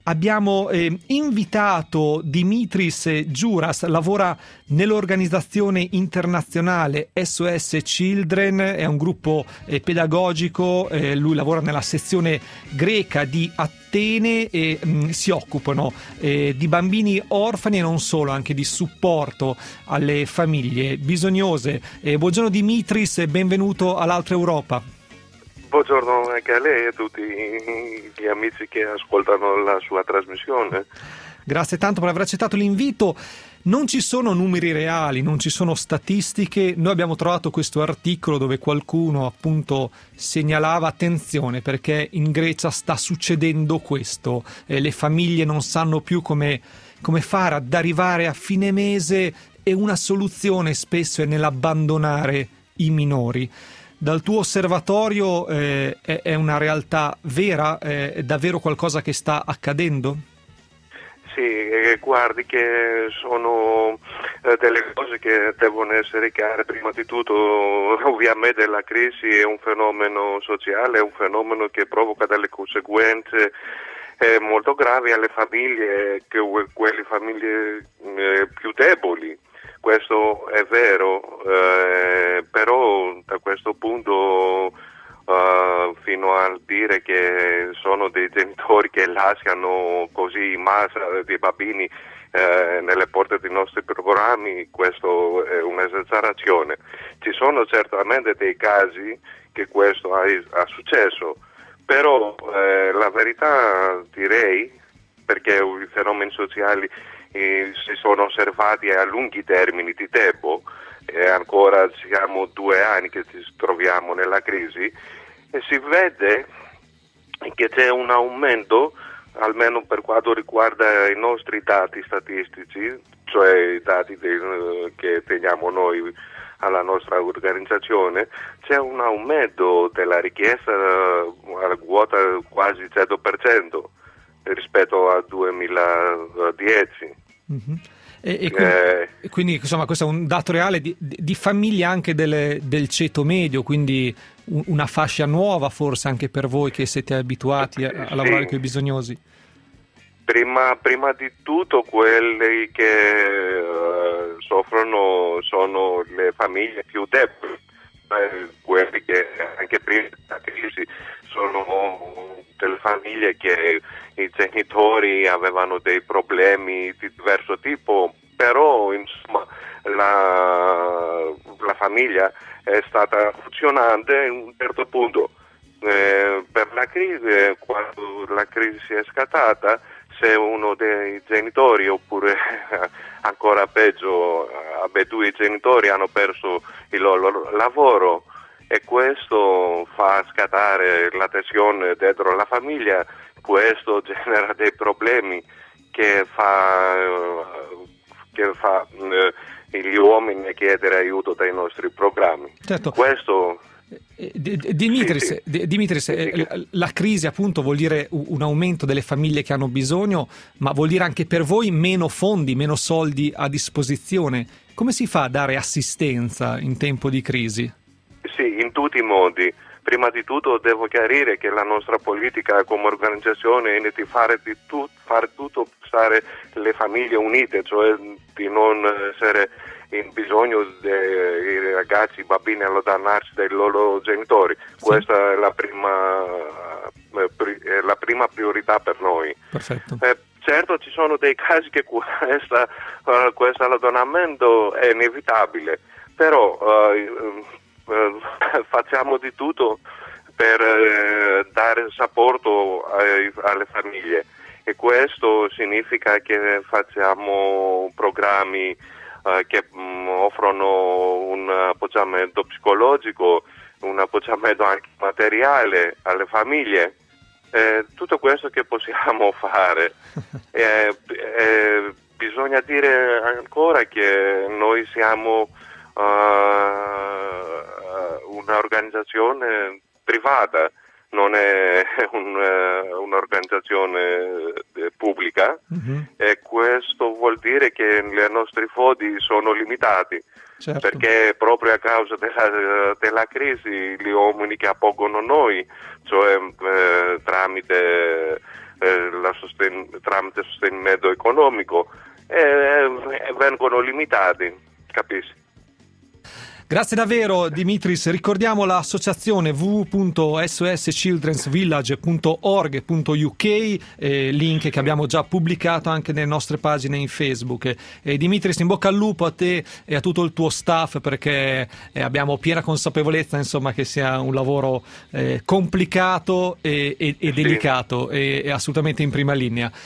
Abbiamo invitato Dimitris Giuras, lavora nell'organizzazione internazionale SOS Children, è un gruppo pedagogico, lui lavora nella sezione greca di Atene e si occupano di bambini orfani e non solo, anche di supporto alle famiglie bisognose. Buongiorno Dimitris e benvenuto all'Altra Europa. Buongiorno anche a lei e a tutti gli amici che ascoltano la sua trasmissione. Grazie tanto per aver accettato l'invito. Non ci sono numeri reali, non ci sono statistiche. Noi abbiamo trovato questo articolo dove qualcuno appunto segnalava attenzione perché in Grecia sta succedendo questo. Le famiglie non sanno più come fare ad arrivare a fine mese e una soluzione spesso è nell'abbandonare i minori. Dal tuo osservatorio è una realtà vera? È davvero qualcosa che sta accadendo? Sì, guardi che sono delle cose che devono essere chiare. Prima di tutto, ovviamente la crisi è un fenomeno sociale, è un fenomeno che provoca delle conseguenze molto gravi alle famiglie, quelle famiglie più deboli. Questo è vero, però da questo punto fino a dire che sono dei genitori che lasciano così in massa dei bambini nelle porte dei nostri programmi, questo è un'esagerazione. Ci sono certamente dei casi che questo ha successo, però la verità direi, perché i fenomeni sociali si sono osservati a lunghi termini di tempo, e ancora siamo 2 anni che ci troviamo nella crisi, e si vede che c'è un aumento, almeno per quanto riguarda i nostri dati statistici, cioè i dati che teniamo noi alla nostra organizzazione, c'è un aumento della richiesta alla quota quasi 100% rispetto al 2010. Mm-hmm. Quindi insomma questo è un dato reale di famiglie anche del ceto medio, quindi una fascia nuova forse anche per voi che siete abituati a lavorare con i bisognosi. Prima di tutto quelli che soffrono sono le famiglie più deboli, quelli che anche prima della crisi sono delle famiglie che i genitori avevano dei problemi di diverso tipo, però insomma la famiglia è stata funzionante a un certo punto. Per la crisi, quando la crisi è scattata, se uno dei genitori, oppure ancora peggio, ambedue i genitori hanno perso il loro lavoro, e questo fa scattare la tensione dentro la famiglia, questo genera dei problemi che fa gli uomini chiedere aiuto dai nostri programmi. Certo. Questo Dimitris, la crisi appunto vuol dire un aumento delle famiglie che hanno bisogno, ma vuol dire anche per voi meno fondi, meno soldi a disposizione. Come si fa a dare assistenza in tempo di crisi? Sì, in tutti i modi. Prima di tutto devo chiarire che la nostra politica come organizzazione è di fare tutto per stare le famiglie unite, cioè di non essere in bisogno dei ragazzi, i bambini allontanarsi dai loro genitori. Sì. Questa è la prima priorità per noi. Perfetto. Certo ci sono dei casi che questo allontanamento è inevitabile, però facciamo di tutto per dare supporto alle famiglie, e questo significa che facciamo programmi che offrono un appoggiamento psicologico, un appoggiamento anche materiale alle famiglie, tutto questo che possiamo fare. Bisogna dire ancora che noi siamo un'organizzazione privata, non è un'organizzazione pubblica, e questo vuol dire che i nostri fondi sono limitati. Certo. Perché proprio a causa della crisi gli uomini che appoggiano noi, cioè tramite tramite sostenimento economico, vengono limitati, capisci? Grazie davvero Dimitris, ricordiamo l'associazione www.sschildrensvillage.org.uk, link che abbiamo già pubblicato anche nelle nostre pagine in Facebook. Dimitris, in bocca al lupo a te e a tutto il tuo staff, perché abbiamo piena consapevolezza, insomma, che sia un lavoro complicato e delicato e assolutamente in prima linea.